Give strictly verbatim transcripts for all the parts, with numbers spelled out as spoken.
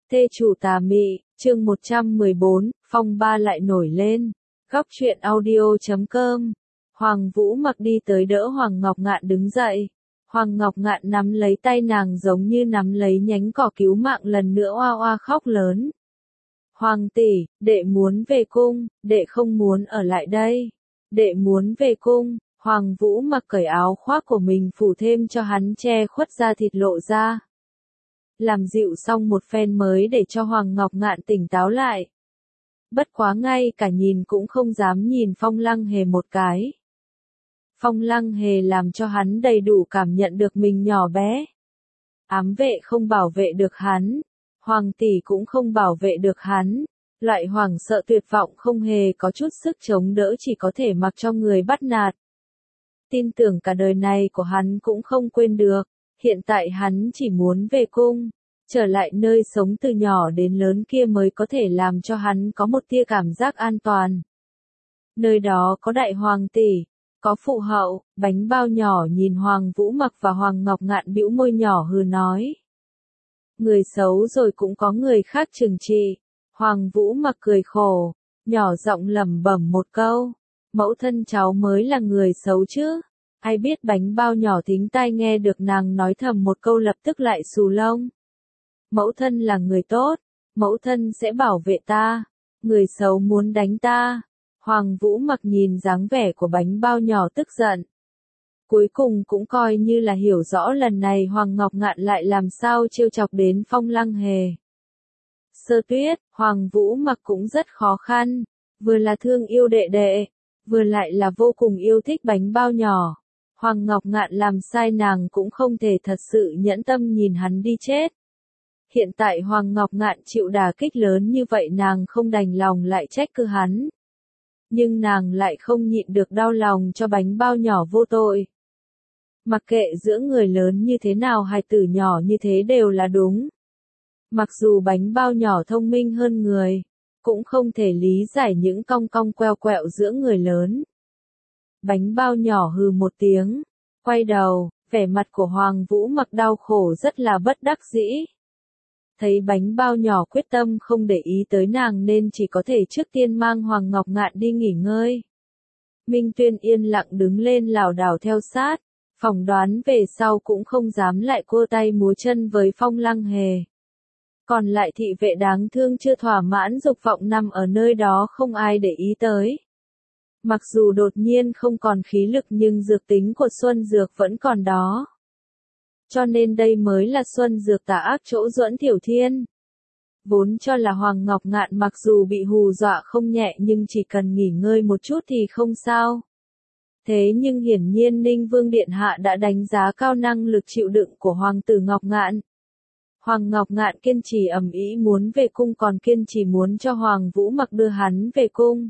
Thê chủ tà mị, chương một trăm mười bốn, phong ba lại nổi lên. Góc truyện audio chấm com. Hoàng Vũ Mặc đi tới đỡ Hoàng Ngọc Ngạn đứng dậy. Hoàng Ngọc Ngạn nắm lấy tay nàng giống như nắm lấy nhánh cỏ cứu mạng, lần nữa oa oa khóc lớn. Hoàng tỷ, đệ muốn về cung, đệ không muốn ở lại đây. Đệ muốn về cung. Hoàng Vũ Mặc cởi áo khoác của mình phủ thêm cho hắn che khuất da thịt lộ ra. Làm dịu xong một phen mới để cho Hoàng Ngọc Ngạn tỉnh táo lại. Bất quá ngay cả nhìn cũng không dám nhìn Phong Lăng Hề một cái. Phong Lăng Hề làm cho hắn đầy đủ cảm nhận được mình nhỏ bé. Ám vệ không bảo vệ được hắn, Hoàng tỷ cũng không bảo vệ được hắn. Loại hoảng sợ tuyệt vọng không hề có chút sức chống đỡ, chỉ có thể mặc cho người bắt nạt. Tin tưởng cả đời này của hắn cũng không quên được. Hiện tại hắn chỉ muốn về cung, trở lại nơi sống từ nhỏ đến lớn kia mới có thể làm cho hắn có một tia cảm giác an toàn. Nơi đó có đại hoàng tỷ, có phụ hậu. Bánh bao nhỏ nhìn Hoàng Vũ Mặc và Hoàng Ngọc Ngạn bĩu môi nhỏ hừ nói. Người xấu rồi cũng có người khác trừng trị. Hoàng Vũ Mặc cười khổ, nhỏ giọng lẩm bẩm một câu. Mẫu thân cháu mới là người xấu chứ. Ai biết bánh bao nhỏ thính tai nghe được nàng nói thầm một câu lập tức lại xù lông. Mẫu thân là người tốt, mẫu thân sẽ bảo vệ ta, người xấu muốn đánh ta. Hoàng Vũ Mặc nhìn dáng vẻ của bánh bao nhỏ tức giận. Cuối cùng cũng coi như là hiểu rõ lần này Hoàng Ngọc Ngạn lại làm sao trêu chọc đến Phong Lăng Hề. Sơ Tuyết, Hoàng Vũ Mặc cũng rất khó khăn, vừa là thương yêu đệ đệ, vừa lại là vô cùng yêu thích bánh bao nhỏ. Hoàng Ngọc Ngạn làm sai nàng cũng không thể thật sự nhẫn tâm nhìn hắn đi chết. Hiện tại Hoàng Ngọc Ngạn chịu đả kích lớn như vậy, nàng không đành lòng lại trách cứ hắn. Nhưng nàng lại không nhịn được đau lòng cho bánh bao nhỏ vô tội. Mặc kệ giữa người lớn như thế nào, hài tử nhỏ như thế đều là đúng. Mặc dù bánh bao nhỏ thông minh hơn người, cũng không thể lý giải những cong cong queo quẹo giữa người lớn. Bánh bao nhỏ hừ một tiếng, quay đầu, vẻ mặt của Hoàng Vũ Mặc đau khổ rất là bất đắc dĩ. Thấy bánh bao nhỏ quyết tâm không để ý tới nàng nên chỉ có thể trước tiên mang Hoàng Ngọc Ngạn đi nghỉ ngơi. Minh Tuyên yên lặng đứng lên lảo đảo theo sát, phỏng đoán về sau cũng không dám lại cua tay múa chân với Phong Lăng Hề. Còn lại thị vệ đáng thương chưa thỏa mãn dục vọng nằm ở nơi đó không ai để ý tới. Mặc dù đột nhiên không còn khí lực nhưng dược tính của Xuân Dược vẫn còn đó. Cho nên đây mới là Xuân Dược tà ác chỗ Duẫn Thiểu Thiên. Vốn cho là Hoàng Ngọc Ngạn mặc dù bị hù dọa không nhẹ nhưng chỉ cần nghỉ ngơi một chút thì không sao. Thế nhưng hiển nhiên Ninh Vương Điện Hạ đã đánh giá cao năng lực chịu đựng của Hoàng tử Ngọc Ngạn. Hoàng Ngọc Ngạn kiên trì ầm ĩ muốn về cung, còn kiên trì muốn cho Hoàng Vũ Mặc đưa hắn về cung.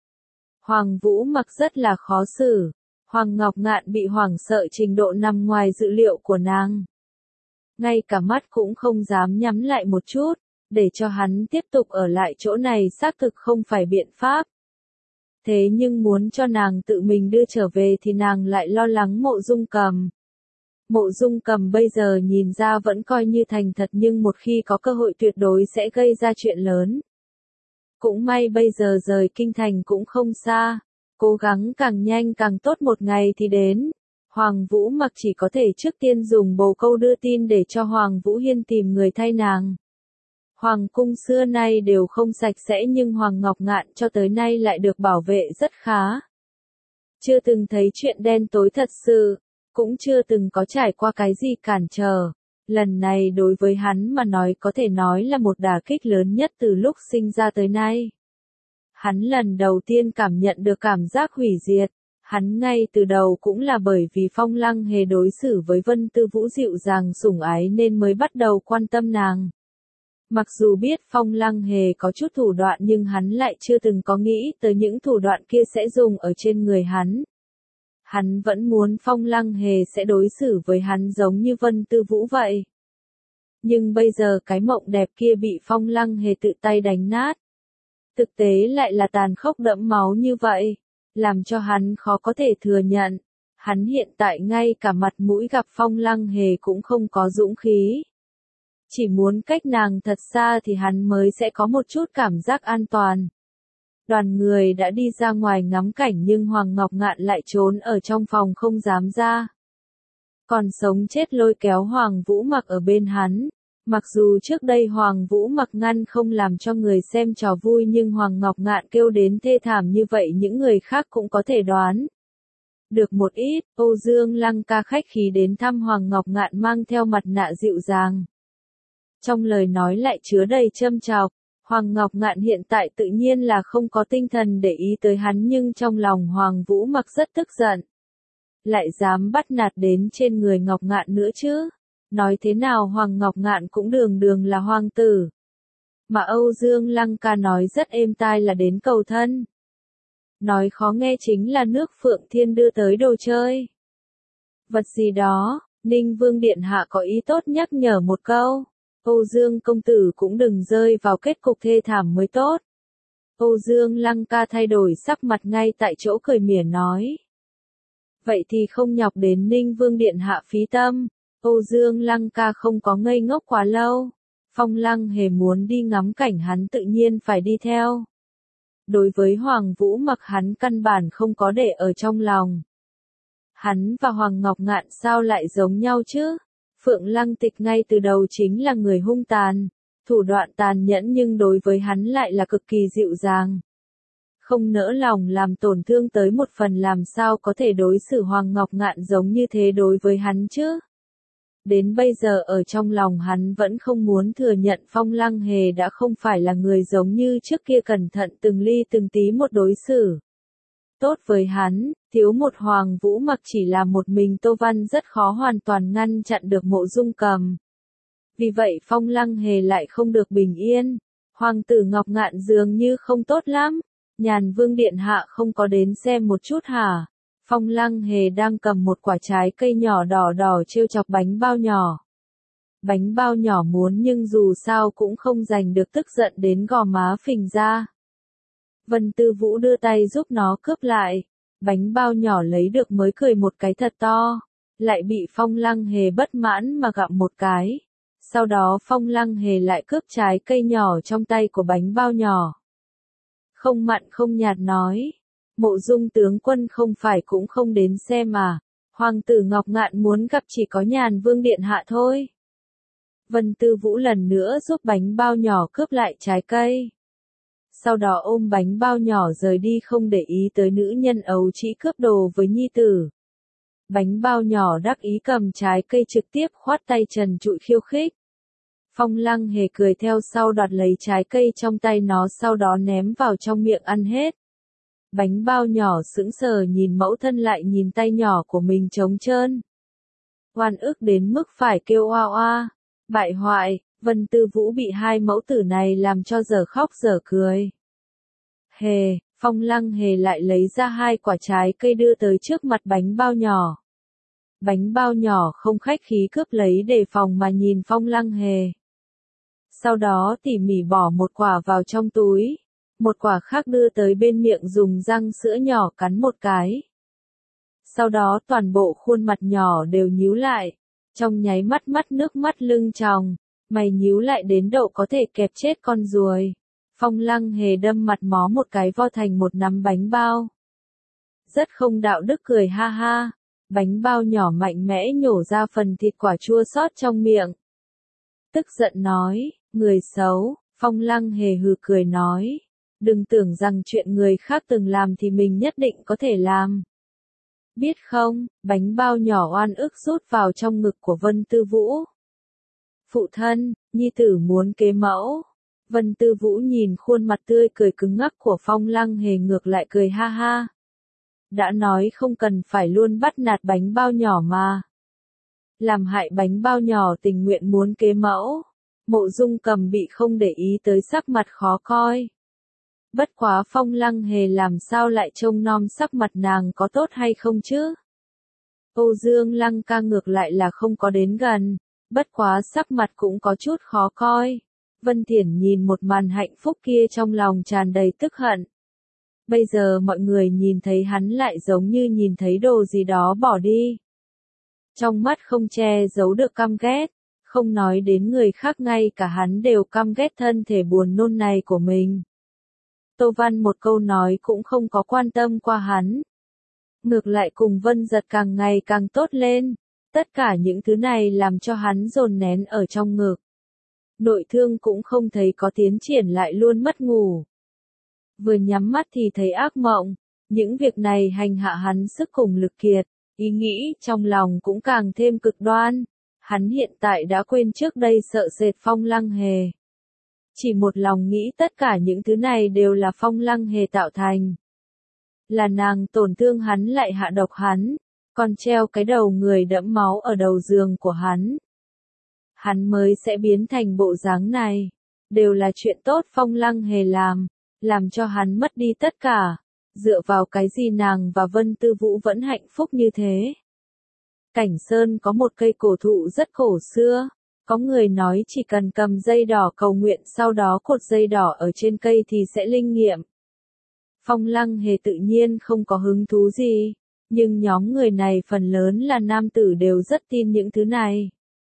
Hoàng Vũ Mặc rất là khó xử. Hoàng Ngọc Ngạn bị hoảng sợ trình độ nằm ngoài dự liệu của nàng. Ngay cả mắt cũng không dám nhắm lại một chút, để cho hắn tiếp tục ở lại chỗ này xác thực không phải biện pháp. Thế nhưng muốn cho nàng tự mình đưa trở về thì nàng lại lo lắng Mộ Dung Cầm. Mộ Dung Cầm bây giờ nhìn ra vẫn coi như thành thật nhưng một khi có cơ hội tuyệt đối sẽ gây ra chuyện lớn. Cũng may bây giờ rời kinh thành cũng không xa, cố gắng càng nhanh càng tốt, một ngày thì đến. Hoàng Vũ Mặc chỉ có thể trước tiên dùng bồ câu đưa tin để cho Hoàng Vũ Hiên tìm người thay nàng. Hoàng cung xưa nay đều không sạch sẽ nhưng Hoàng Ngọc Ngạn cho tới nay lại được bảo vệ rất khá. Chưa từng thấy chuyện đen tối thật sự, cũng chưa từng có trải qua cái gì cản trở. Lần này đối với hắn mà nói có thể nói là một đả kích lớn nhất từ lúc sinh ra tới nay. Hắn lần đầu tiên cảm nhận được cảm giác hủy diệt. Hắn ngay từ đầu cũng là bởi vì Phong Lăng Hề đối xử với Vân Tư Vũ dịu dàng sủng ái nên mới bắt đầu quan tâm nàng. Mặc dù biết Phong Lăng Hề có chút thủ đoạn nhưng hắn lại chưa từng có nghĩ tới những thủ đoạn kia sẽ dùng ở trên người hắn. Hắn vẫn muốn Phong Lăng Hề sẽ đối xử với hắn giống như Vân Tư Vũ vậy. Nhưng bây giờ cái mộng đẹp kia bị Phong Lăng Hề tự tay đánh nát. Thực tế lại là tàn khốc đẫm máu như vậy, làm cho hắn khó có thể thừa nhận. Hắn hiện tại ngay cả mặt mũi gặp Phong Lăng Hề cũng không có dũng khí. Chỉ muốn cách nàng thật xa thì hắn mới sẽ có một chút cảm giác an toàn. Đoàn người đã đi ra ngoài ngắm cảnh nhưng Hoàng Ngọc Ngạn lại trốn ở trong phòng không dám ra. Còn sống chết lôi kéo Hoàng Vũ Mặc ở bên hắn. Mặc dù trước đây Hoàng Vũ Mặc ngăn không làm cho người xem trò vui nhưng Hoàng Ngọc Ngạn kêu đến thê thảm như vậy những người khác cũng có thể đoán. Được một ít, Âu Dương Lăng ca khách khí đến thăm Hoàng Ngọc Ngạn mang theo mặt nạ dịu dàng. Trong lời nói lại chứa đầy châm chọc, Hoàng Ngọc Ngạn hiện tại tự nhiên là không có tinh thần để ý tới hắn nhưng trong lòng Hoàng Vũ Mặc rất tức giận. Lại dám bắt nạt đến trên người Ngọc Ngạn nữa chứ? Nói thế nào Hoàng Ngọc Ngạn cũng đường đường là hoàng tử. Mà Âu Dương Lăng ca nói rất êm tai là đến cầu thân. Nói khó nghe chính là nước Phượng Thiên đưa tới đồ chơi. Vật gì đó, Ninh Vương Điện Hạ có ý tốt nhắc nhở một câu. Âu Dương công tử cũng đừng rơi vào kết cục thê thảm mới tốt. Âu Dương Lăng ca thay đổi sắc mặt ngay tại chỗ cười mỉa nói. Vậy thì không nhọc đến Ninh Vương Điện Hạ phí tâm. Âu Dương Lăng ca không có ngây ngốc quá lâu. Phong Lăng Hề muốn đi ngắm cảnh hắn tự nhiên phải đi theo. Đối với Hoàng Vũ Mặc hắn căn bản không có để ở trong lòng. Hắn và Hoàng Ngọc Ngạn sao lại giống nhau chứ? Phượng Lăng Tịch ngay từ đầu chính là người hung tàn, thủ đoạn tàn nhẫn nhưng đối với hắn lại là cực kỳ dịu dàng. Không nỡ lòng làm tổn thương tới một phần làm sao có thể đối xử Hoàng Ngọc Ngạn giống như thế đối với hắn chứ? Đến bây giờ ở trong lòng hắn vẫn không muốn thừa nhận Phong Lăng Hề đã không phải là người giống như trước kia cẩn thận từng ly từng tí một đối xử. Tốt với hắn, thiếu một Hoàng Vũ Mặc chỉ là một mình Tô Văn rất khó hoàn toàn ngăn chặn được Mộ Dung Cầm. Vì vậy Phong Lăng Hề lại không được bình yên. Hoàng tử Ngọc Ngạn dường như không tốt lắm. Nhàn Vương Điện Hạ không có đến xem một chút hả? Phong Lăng Hề đang cầm một quả trái cây nhỏ đỏ đỏ trêu chọc bánh bao nhỏ. Bánh bao nhỏ muốn nhưng dù sao cũng không giành được tức giận đến gò má phình ra. Vân Tư Vũ đưa tay giúp nó cướp lại. Bánh bao nhỏ lấy được mới cười một cái thật to. Lại bị Phong Lăng Hề bất mãn mà gặm một cái. Sau đó Phong Lăng Hề lại cướp trái cây nhỏ trong tay của bánh bao nhỏ. Không mặn không nhạt nói. Mộ Dung tướng quân không phải cũng không đến xem mà. Hoàng tử Ngọc Ngạn muốn gặp chỉ có Nhàn Vương Điện Hạ thôi. Vân Tư Vũ lần nữa giúp bánh bao nhỏ cướp lại trái cây. Sau đó ôm bánh bao nhỏ rời đi không để ý tới nữ nhân ấu trĩ cướp đồ với nhi tử. Bánh bao nhỏ đắc ý cầm trái cây trực tiếp khoát tay trần trụi khiêu khích. Phong Lăng Hề cười theo sau đoạt lấy trái cây trong tay nó sau đó ném vào trong miệng ăn hết. Bánh bao nhỏ sững sờ nhìn mẫu thân lại nhìn tay nhỏ của mình trống trơn. Oan ức đến mức phải kêu oa oa. Bại hoại, Vân Tư Vũ bị hai mẫu tử này làm cho dở khóc dở cười. Hề, Phong Lăng Hề lại lấy ra hai quả trái cây đưa tới trước mặt bánh bao nhỏ. Bánh bao nhỏ không khách khí cướp lấy đề phòng mà nhìn Phong Lăng Hề. Sau đó tỉ mỉ bỏ một quả vào trong túi. Một quả khác đưa tới bên miệng dùng răng sữa nhỏ cắn một cái. Sau đó toàn bộ khuôn mặt nhỏ đều nhíu lại. Trong nháy mắt mắt nước mắt lưng tròng. Mày nhíu lại đến độ có thể kẹp chết con ruồi. Phong Lăng Hề đâm mặt mó một cái vo thành một nắm bánh bao. Rất không đạo đức cười ha ha. Bánh bao nhỏ mạnh mẽ nhổ ra phần thịt quả chua xót trong miệng. Tức giận nói, người xấu. Phong Lăng Hề hừ cười nói. Đừng tưởng rằng chuyện người khác từng làm thì mình nhất định có thể làm. Biết không, bánh bao nhỏ oan ức rút vào trong ngực của Vân Tư Vũ. Phụ thân, nhi tử muốn kế mẫu. Vân Tư Vũ nhìn khuôn mặt tươi cười cứng ngắc của Phong Lăng Hề ngược lại cười ha ha. Đã nói không cần phải luôn bắt nạt bánh bao nhỏ mà. Làm hại bánh bao nhỏ tình nguyện muốn kế mẫu. Mộ Dung Cầm bị không để ý tới sắc mặt khó coi. Bất quá Phong Lăng Hề làm sao lại trông nom sắc mặt nàng có tốt hay không chứ? Âu Dương Lăng ca ngược lại là không có đến gần, bất quá sắc mặt cũng có chút khó coi. Vân Thiển nhìn một màn hạnh phúc kia trong lòng tràn đầy tức hận. Bây giờ mọi người nhìn thấy hắn lại giống như nhìn thấy đồ gì đó bỏ đi. Trong mắt không che giấu được căm ghét, Không nói đến người khác, ngay cả hắn đều căm ghét thân thể buồn nôn này của mình. Tô Văn một câu nói cũng không có quan tâm qua hắn. Ngược lại cùng Vân Giật càng ngày càng tốt lên. Tất cả những thứ này làm cho hắn dồn nén ở trong ngực. Nội thương cũng không thấy có tiến triển, lại luôn mất ngủ. Vừa nhắm mắt thì thấy ác mộng. Những việc này hành hạ hắn sức cùng lực kiệt. Ý nghĩ trong lòng cũng càng thêm cực đoan. Hắn hiện tại đã quên trước đây sợ sệt Phong Lăng Hề. Chỉ một lòng nghĩ tất cả những thứ này đều là Phong Lăng Hề tạo thành. Là nàng tổn thương hắn, lại hạ độc hắn, còn treo cái đầu người đẫm máu ở đầu giường của hắn. Hắn mới sẽ biến thành bộ dáng này. Đều là chuyện tốt Phong Lăng Hề làm, làm cho hắn mất đi tất cả. Dựa vào cái gì nàng và Vân Tư Vũ vẫn hạnh phúc như thế? Cảnh Sơn có một cây cổ thụ rất cổ xưa. Có người nói chỉ cần cầm dây đỏ cầu nguyện, sau đó cột dây đỏ ở trên cây thì sẽ linh nghiệm. Phong Lăng Hề tự nhiên không có hứng thú gì, nhưng nhóm người này phần lớn là nam tử đều rất tin những thứ này.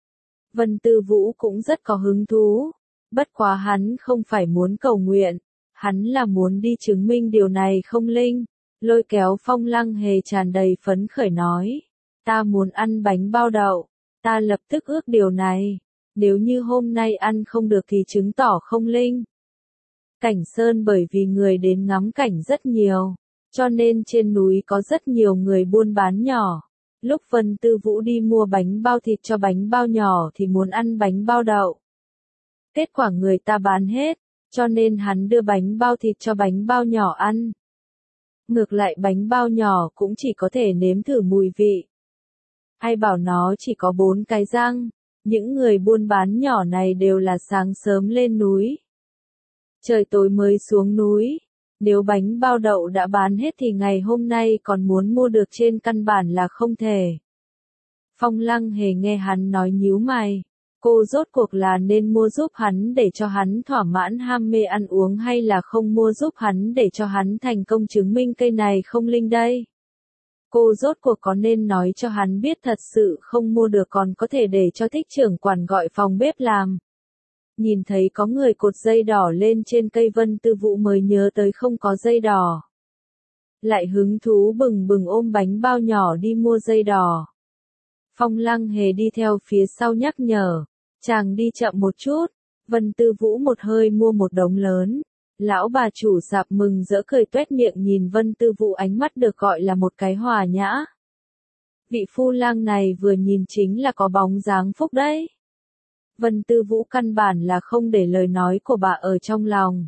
Vân Tư Vũ cũng rất có hứng thú, bất quá hắn không phải muốn cầu nguyện, hắn là muốn đi chứng minh điều này không linh. Lôi kéo Phong Lăng Hề tràn đầy phấn khởi nói, ta muốn ăn bánh bao đậu, ta lập tức ước điều này, nếu như hôm nay ăn không được thì chứng tỏ không linh. Cảnh Sơn bởi vì người đến ngắm cảnh rất nhiều, cho nên trên núi có rất nhiều người buôn bán nhỏ. Lúc Vân Tư Vũ đi mua bánh bao thịt cho bánh bao nhỏ thì muốn ăn bánh bao đậu. Kết quả người ta bán hết, cho nên hắn đưa bánh bao thịt cho bánh bao nhỏ ăn. Ngược lại bánh bao nhỏ cũng chỉ có thể nếm thử mùi vị. Ai bảo nó chỉ có bốn cái răng, những người buôn bán nhỏ này đều là sáng sớm lên núi. Trời tối mới xuống núi, nếu bánh bao đậu đã bán hết thì ngày hôm nay còn muốn mua được trên căn bản là không thể. Phong Lăng Hề nghe hắn nói nhíu mày, cô rốt cuộc là nên mua giúp hắn để cho hắn thỏa mãn ham mê ăn uống, hay là không mua giúp hắn để cho hắn thành công chứng minh cây này không linh đây? Cô rốt cuộc có nên nói cho hắn biết thật sự không mua được còn có thể để cho thích trưởng quản gọi phòng bếp làm? Nhìn thấy có người cột dây đỏ lên trên cây, Vân Tư Vũ mới nhớ tới không có dây đỏ. Lại hứng thú bừng bừng ôm bánh bao nhỏ đi mua dây đỏ. Phong Lăng Hề đi theo phía sau nhắc nhở, chàng đi chậm một chút. Vân Tư Vũ một hơi mua một đống lớn. Lão bà chủ sạp mừng rỡ cười tuét miệng nhìn Vân Tư Vũ, ánh mắt được gọi là một cái hòa nhã. Vị phu lang này vừa nhìn chính là có bóng dáng phúc đấy. Vân Tư Vũ căn bản là không để lời nói của bà ở trong lòng.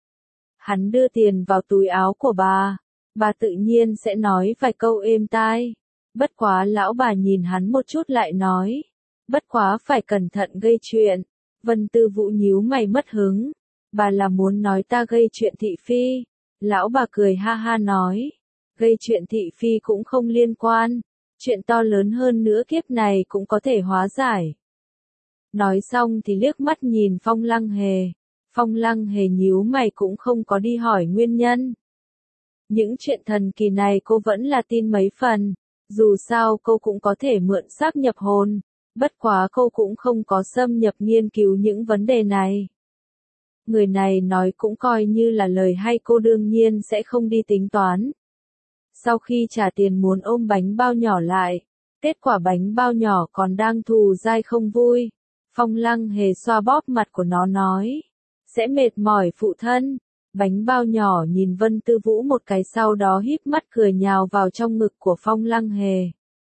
Hắn đưa tiền vào túi áo của bà, bà tự nhiên sẽ nói vài câu êm tai. Bất quá lão bà nhìn hắn một chút lại nói, bất quá phải cẩn thận gây chuyện. Vân Tư Vũ nhíu mày mất hứng, bà là muốn nói ta gây chuyện thị phi. Lão bà cười ha ha nói, gây chuyện thị phi cũng không liên quan, chuyện to lớn hơn nữa kiếp này cũng có thể hóa giải. Nói xong thì liếc mắt nhìn Phong Lăng Hề. Phong Lăng Hề nhíu mày cũng không có đi hỏi nguyên nhân. Những chuyện thần kỳ này cô vẫn là tin mấy phần. Dù sao cô cũng có thể mượn xác nhập hồn. Bất quá cô cũng không có xâm nhập nghiên cứu những vấn đề này. Người này nói cũng coi như là lời hay, cô đương nhiên sẽ không đi tính toán. Sau khi trả tiền muốn ôm bánh bao nhỏ lại. Kết quả bánh bao nhỏ còn đang thù dai không vui. Phong Lăng Hề xoa bóp mặt của nó nói, sẽ mệt mỏi phụ thân. Bánh bao nhỏ nhìn Vân Tư Vũ một cái, sau đó híp mắt cười nhào vào trong ngực của Phong Lăng Hề.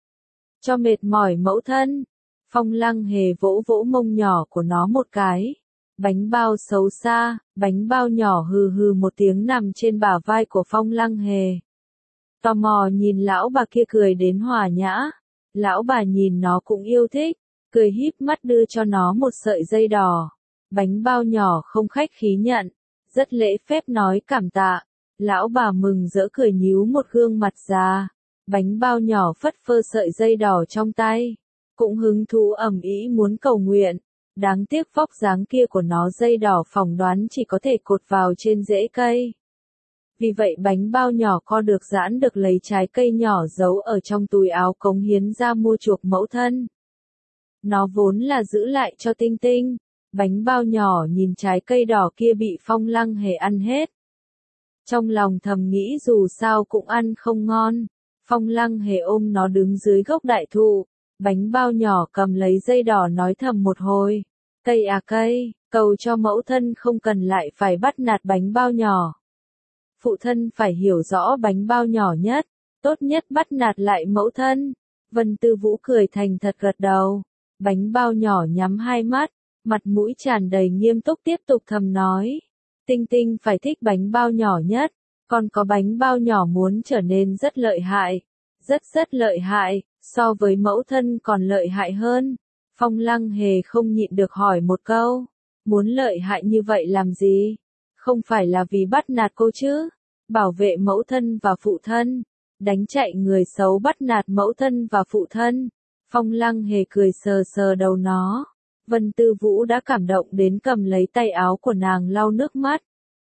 Cho mệt mỏi mẫu thân. Phong Lăng Hề vỗ vỗ mông nhỏ của nó một cái. Bánh bao xấu xa, bánh bao nhỏ hừ hừ một tiếng nằm trên bả vai của Phong Lăng Hề. Tò mò nhìn lão bà kia cười đến hòa nhã. Lão bà nhìn nó cũng yêu thích. Cười híp mắt đưa cho nó một sợi dây đỏ. Bánh bao nhỏ không khách khí nhận, rất lễ phép nói cảm tạ. Lão bà mừng rỡ cười nhíu một gương mặt già. Bánh bao nhỏ phất phơ sợi dây đỏ trong tay, cũng hứng thú ầm ĩ muốn cầu nguyện. Đáng tiếc vóc dáng kia của nó, dây đỏ phỏng đoán chỉ có thể cột vào trên rễ cây. Vì vậy bánh bao nhỏ co được giãn được, lấy trái cây nhỏ giấu ở trong túi áo cống hiến ra mua chuộc mẫu thân. Nó vốn là giữ lại cho Tinh Tinh. Bánh bao nhỏ nhìn trái cây đỏ kia bị Phong Lăng Hề ăn hết. Trong lòng thầm nghĩ dù sao cũng ăn không ngon. Phong Lăng Hề ôm nó đứng dưới gốc đại thụ. Bánh bao nhỏ cầm lấy dây đỏ nói thầm một hồi. Cây à cây, cầu cho mẫu thân không cần lại phải bắt nạt bánh bao nhỏ. Phụ thân phải hiểu rõ bánh bao nhỏ nhất, tốt nhất bắt nạt lại mẫu thân. Vân Tư Vũ cười thành thật gật đầu. Bánh bao nhỏ nhắm hai mắt, mặt mũi tràn đầy nghiêm túc tiếp tục thầm nói. Tinh Tinh phải thích bánh bao nhỏ nhất, còn có bánh bao nhỏ muốn trở nên rất lợi hại. Rất rất lợi hại, so với mẫu thân còn lợi hại hơn. Phong Lăng Hề không nhịn được hỏi một câu. Muốn lợi hại như vậy làm gì? Không phải là vì bắt nạt cô chứ? Bảo vệ mẫu thân và phụ thân. Đánh chạy người xấu bắt nạt mẫu thân và phụ thân. Phong Lăng Hề cười sờ sờ đầu nó. Vân Tư Vũ đã cảm động đến cầm lấy tay áo của nàng lau nước mắt.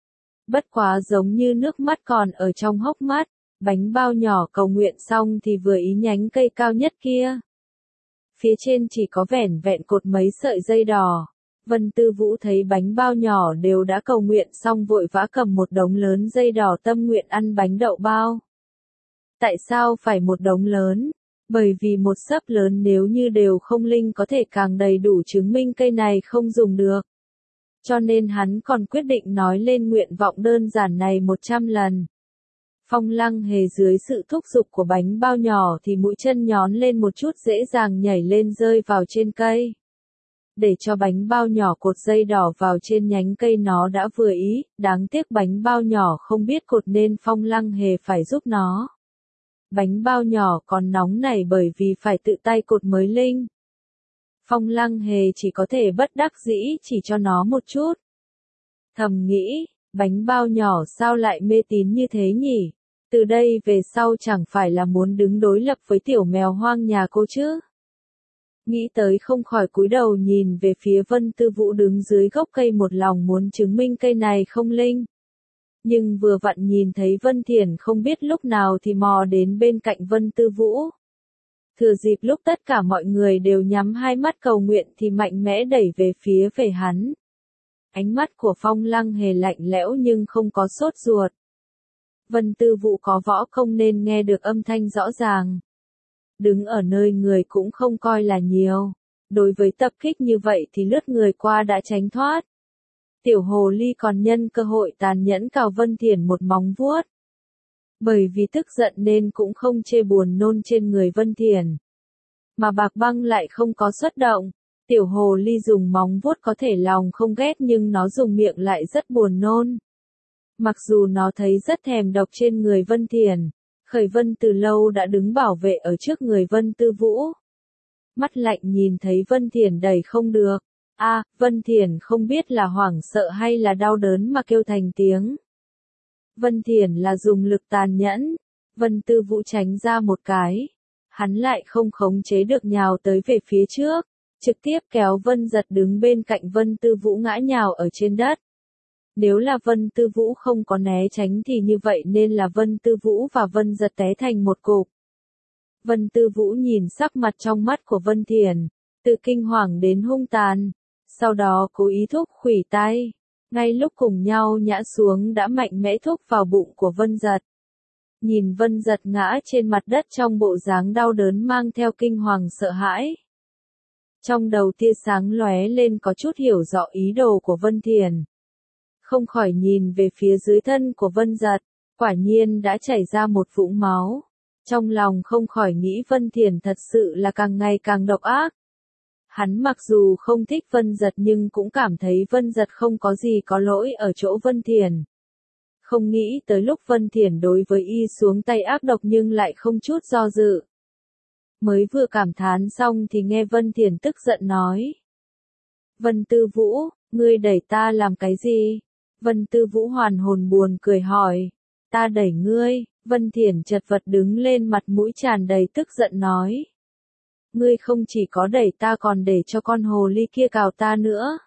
Bất quá giống như nước mắt còn ở trong hốc mắt. Bánh bao nhỏ cầu nguyện xong thì vừa ý nhánh cây cao nhất kia. Phía trên chỉ có vẻn vẹn cột mấy sợi dây đỏ. Vân Tư Vũ thấy bánh bao nhỏ đều đã cầu nguyện xong vội vã cầm một đống lớn dây đỏ tâm nguyện ăn bánh đậu bao. Tại sao phải một đống lớn? Bởi vì một sấp lớn nếu như đều không linh có thể càng đầy đủ chứng minh cây này không dùng được. Cho nên hắn còn quyết định nói lên nguyện vọng đơn giản này một trăm lần. Phong Lăng Hề dưới sự thúc giục của bánh bao nhỏ thì mũi chân nhón lên một chút dễ dàng nhảy lên rơi vào trên cây. Để cho bánh bao nhỏ cột dây đỏ vào trên nhánh cây nó đã vừa ý, đáng tiếc bánh bao nhỏ không biết cột nên Phong Lăng Hề phải giúp nó. Bánh bao nhỏ còn nóng nảy bởi vì phải tự tay cột mới linh. Phong Lăng Hề chỉ có thể bất đắc dĩ chỉ cho nó một chút. Thầm nghĩ, bánh bao nhỏ sao lại mê tín như thế nhỉ? Từ đây về sau chẳng phải là muốn đứng đối lập với tiểu mèo hoang nhà cô chứ? Nghĩ tới không khỏi cúi đầu nhìn về phía Vân Tư Vũ đứng dưới gốc cây một lòng muốn chứng minh cây này không linh. Nhưng vừa vặn nhìn thấy Vân Thiển không biết lúc nào thì mò đến bên cạnh Vân Tư Vũ. Thừa dịp lúc tất cả mọi người đều nhắm hai mắt cầu nguyện thì mạnh mẽ đẩy về phía về hắn. Ánh mắt của Phong Lăng Hề lạnh lẽo nhưng không có sốt ruột. Vân Tư Vũ có võ công nên nghe được âm thanh rõ ràng. Đứng ở nơi người cũng không coi là nhiều. Đối với tập kích như vậy thì lướt người qua đã tránh thoát. Tiểu hồ ly còn nhân cơ hội tàn nhẫn cào Vân Thiển một móng vuốt. Bởi vì tức giận nên cũng không chê buồn nôn trên người Vân Thiển. Mà Bạc Băng lại không có xuất động. Tiểu hồ ly dùng móng vuốt có thể lòng không ghét nhưng nó dùng miệng lại rất buồn nôn. Mặc dù nó thấy rất thèm độc trên người Vân Thiển, Khởi Vân từ lâu đã đứng bảo vệ ở trước người Vân Tư Vũ. Mắt lạnh nhìn thấy Vân Thiển đẩy không được. A, à, Vân Thiển không biết là hoảng sợ hay là đau đớn mà kêu thành tiếng. Vân Thiển là dùng lực tàn nhẫn. Vân Tư Vũ tránh ra một cái. Hắn lại không khống chế được nhào tới về phía trước. Trực tiếp kéo Vân Giật đứng bên cạnh Vân Tư Vũ ngã nhào ở trên đất. Nếu là Vân Tư Vũ không có né tránh thì như vậy nên là Vân Tư Vũ và Vân Giật té thành một cục. Vân Tư Vũ nhìn sắc mặt trong mắt của Vân Thiển, từ kinh hoàng đến hung tàn, sau đó cố ý thúc khuỷu tay, ngay lúc cùng nhau nhã xuống đã mạnh mẽ thúc vào bụng của Vân Giật. Nhìn Vân Giật ngã trên mặt đất trong bộ dáng đau đớn mang theo kinh hoàng sợ hãi. Trong đầu tia sáng lóe lên có chút hiểu rõ ý đồ của Vân Thiển. Không khỏi nhìn về phía dưới thân của Vân Giật, quả nhiên đã chảy ra một vũng máu. Trong lòng không khỏi nghĩ Vân Thiển thật sự là càng ngày càng độc ác. Hắn mặc dù không thích Vân Giật nhưng cũng cảm thấy Vân Giật không có gì có lỗi ở chỗ Vân Thiển. Không nghĩ tới lúc Vân Thiển đối với y xuống tay ác độc nhưng lại không chút do dự. Mới vừa cảm thán xong thì nghe Vân Thiển tức giận nói. Vân Tư Vũ, ngươi đẩy ta làm cái gì? Vân Tư Vũ hoàn hồn buồn cười hỏi. Ta đẩy ngươi. Vân Thiển chật vật đứng lên mặt mũi tràn đầy tức giận nói. Ngươi không chỉ có đẩy ta còn để cho con hồ ly kia cào ta nữa.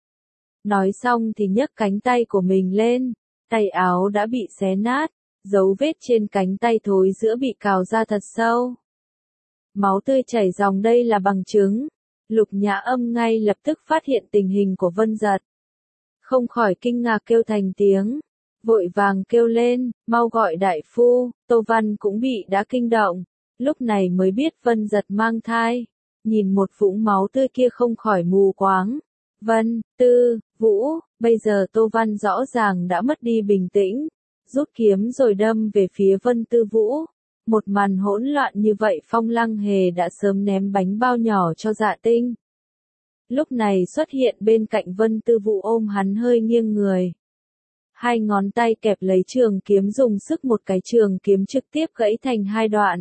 Nói xong thì nhấc cánh tay của mình lên. Tay áo đã bị xé nát. Dấu vết trên cánh tay thối giữa bị cào ra thật sâu. Máu tươi chảy ròng đây là bằng chứng. Lục Nhã Âm ngay lập tức phát hiện tình hình của Vân Giật. Không khỏi kinh ngạc kêu thành tiếng. Vội vàng kêu lên, mau gọi đại phu. Tô Văn cũng bị đã kinh động. Lúc này mới biết Vân Giật mang thai. Nhìn một vũng máu tươi kia không khỏi mù quáng. Vân, Tư, Vũ, bây giờ Tô Văn rõ ràng đã mất đi bình tĩnh. Rút kiếm rồi đâm về phía Vân Tư Vũ. Một màn hỗn loạn như vậy Phong Lăng Hề đã sớm ném bánh bao nhỏ cho Dạ Tinh. Lúc này xuất hiện bên cạnh Vân Tư Vũ ôm hắn hơi nghiêng người. Hai ngón tay kẹp lấy trường kiếm dùng sức một cái trường kiếm trực tiếp gãy thành hai đoạn.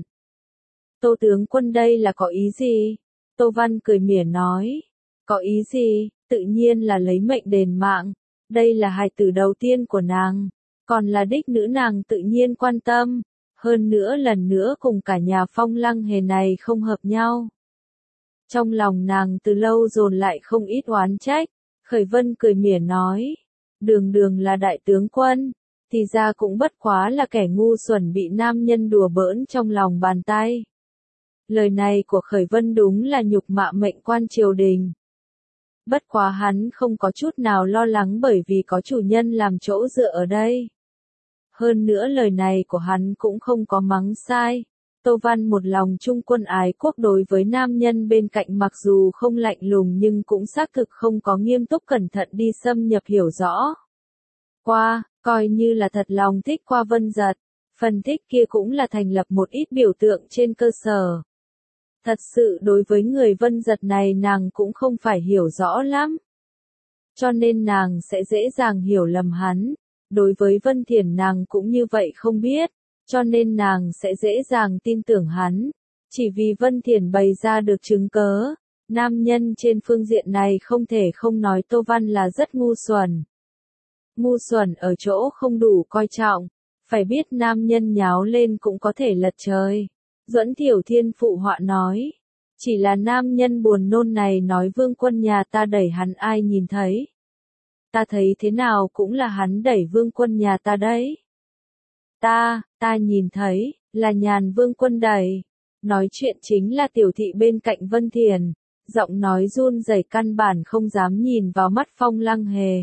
Tô tướng quân đây là có ý gì? Tô Văn cười mỉa nói. Có ý gì? Tự nhiên là lấy mệnh đền mạng. Đây là hài tử đầu tiên của nàng. Còn là đích nữ nàng tự nhiên quan tâm. Hơn nữa lần nữa cùng cả nhà Phong Lăng Hề này không hợp nhau. Trong lòng nàng từ lâu dồn lại không ít oán trách. Khởi Vân cười mỉa nói. Đường đường là đại tướng quân. Thì ra cũng bất quá là kẻ ngu xuẩn bị nam nhân đùa bỡn trong lòng bàn tay. Lời này của Khởi Vân đúng là nhục mạ mệnh quan triều đình. Bất quá hắn không có chút nào lo lắng bởi vì có chủ nhân làm chỗ dựa ở đây. Hơn nữa lời này của hắn cũng không có mắng sai. Tô Văn một lòng trung quân ái quốc đối với nam nhân bên cạnh mặc dù không lạnh lùng nhưng cũng xác thực không có nghiêm túc cẩn thận đi xâm nhập hiểu rõ. Qua, coi như là thật lòng thích qua Vân Giật. Phần thích kia cũng là thành lập một ít biểu tượng trên cơ sở. Thật sự đối với người Vân Giật này nàng cũng không phải hiểu rõ lắm. Cho nên nàng sẽ dễ dàng hiểu lầm hắn. Đối với Vân Thiển nàng cũng như vậy không biết. Cho nên nàng sẽ dễ dàng tin tưởng hắn. Chỉ vì Vân Thiển bày ra được chứng cớ. Nam nhân trên phương diện này không thể không nói Tô Văn là rất ngu xuẩn. Ngu xuẩn ở chỗ không đủ coi trọng. Phải biết nam nhân nháo lên cũng có thể lật trời. Duẫn Thiểu Thiên phụ họa nói. Chỉ là nam nhân buồn nôn này nói vương quân nhà ta đẩy hắn ai nhìn thấy. Ta thấy thế nào cũng là hắn đẩy vương quân nhà ta đấy. Ta, ta nhìn thấy, là Nhàn vương quân đẩy. Nói chuyện chính là tiểu thị bên cạnh Vân Thiền. Giọng nói run rẩy căn bản không dám nhìn vào mắt Phong Lăng Hề.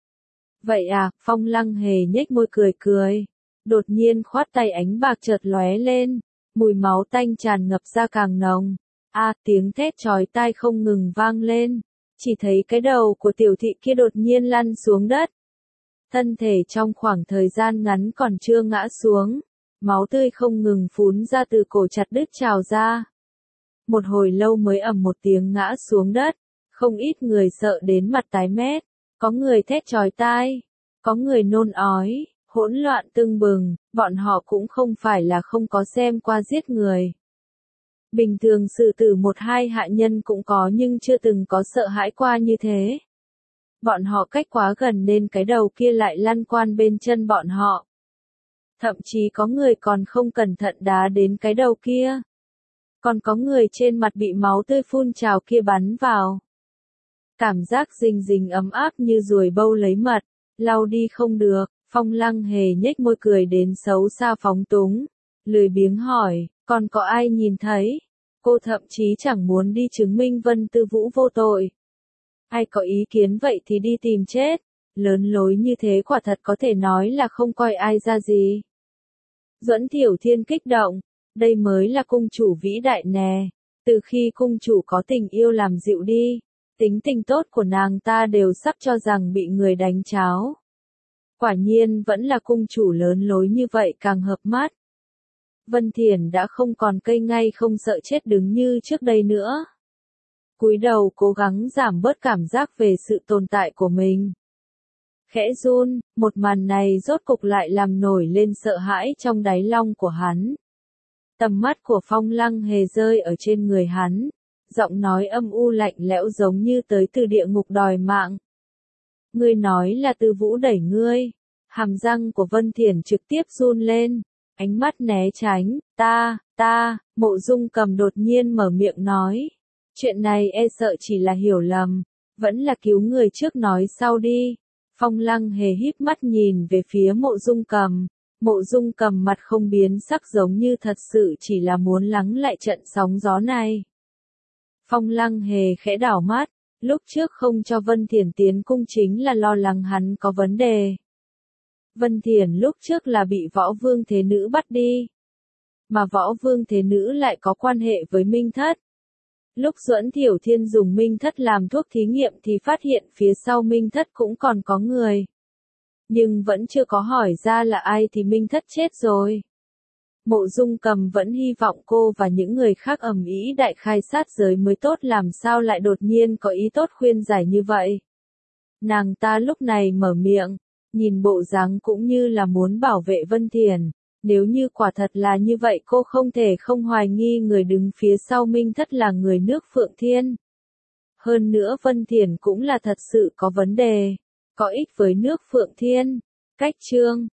Vậy à, Phong Lăng Hề nhếch môi cười cười. Đột nhiên khoát tay ánh bạc chợt lóe lên. Mùi máu tanh tràn ngập ra càng nồng. A à, tiếng thét chói tai không ngừng vang lên. Chỉ thấy cái đầu của tiểu thị kia đột nhiên lăn xuống đất. Thân thể trong khoảng thời gian ngắn còn chưa ngã xuống. Máu tươi không ngừng phún ra từ cổ chặt đứt trào ra. Một hồi lâu mới ầm một tiếng ngã xuống đất. Không ít người sợ đến mặt tái mét. Có người thét chói tai. Có người nôn ói. Hỗn loạn tưng bừng, bọn họ cũng không phải là không có xem qua giết người. Bình thường xử tử một hai hạ nhân cũng có nhưng chưa từng có sợ hãi qua như thế. Bọn họ cách quá gần nên cái đầu kia lại lăn quan bên chân bọn họ. Thậm chí có người còn không cẩn thận đá đến cái đầu kia. Còn có người trên mặt bị máu tươi phun trào kia bắn vào. Cảm giác rình rình ấm áp như ruồi bâu lấy mật, lau đi không được. Phong Lăng Hề nhếch môi cười đến xấu xa phóng túng. Lười biếng hỏi, còn có ai nhìn thấy? Cô thậm chí chẳng muốn đi chứng minh Vân Tư Vũ vô tội. Ai có ý kiến vậy thì đi tìm chết. Lớn lối như thế quả thật có thể nói là không coi ai ra gì. Duẫn Thiểu Thiên kích động. Đây mới là cung chủ vĩ đại nè. Từ khi cung chủ có tình yêu làm dịu đi. Tính tình tốt của nàng ta đều sắp cho rằng bị người đánh cháo. Quả nhiên vẫn là cung chủ lớn lối như vậy càng hợp mắt. Vân Thiển đã không còn cây ngay không sợ chết đứng như trước đây nữa. Cúi đầu cố gắng giảm bớt cảm giác về sự tồn tại của mình. Khẽ run, một màn này rốt cục lại làm nổi lên sợ hãi trong đáy lòng của hắn. Tầm mắt của Phong Lăng Hề rơi ở trên người hắn. Giọng nói âm u lạnh lẽo giống như tới từ địa ngục đòi mạng. Ngươi nói là Tư Vũ đẩy ngươi. Hàm răng của Vân Thiển trực tiếp run lên. Ánh mắt né tránh. Ta, ta, Mộ Dung Cầm đột nhiên mở miệng nói. Chuyện này e sợ chỉ là hiểu lầm. Vẫn là cứu người trước nói sau đi. Phong Lăng Hề híp mắt nhìn về phía Mộ Dung Cầm. Mộ Dung Cầm mặt không biến sắc giống như thật sự chỉ là muốn lắng lại trận sóng gió này. Phong Lăng Hề khẽ đảo mắt, lúc trước không cho Vân Thiển tiến cung chính là lo lắng hắn có vấn đề. Vân Thiển lúc trước là bị Võ Vương Thế Nữ bắt đi, mà Võ Vương Thế Nữ lại có quan hệ với Minh Thất. Lúc Duẫn Thiểu Thiên dùng Minh Thất làm thuốc thí nghiệm thì phát hiện phía sau Minh Thất cũng còn có người. Nhưng vẫn chưa có hỏi ra là ai thì Minh Thất chết rồi. Mộ Dung Cầm vẫn hy vọng cô và những người khác ầm ĩ đại khai sát giới mới tốt, làm sao lại đột nhiên có ý tốt khuyên giải như vậy. Nàng ta lúc này mở miệng, nhìn bộ dáng cũng như là muốn bảo vệ Vân Thiển. Nếu như quả thật là như vậy cô không thể không hoài nghi người đứng phía sau Minh Thất là người nước Phượng Thiên. Hơn nữa Vân Thiển cũng là thật sự có vấn đề, có ích với nước Phượng Thiên. Cách chương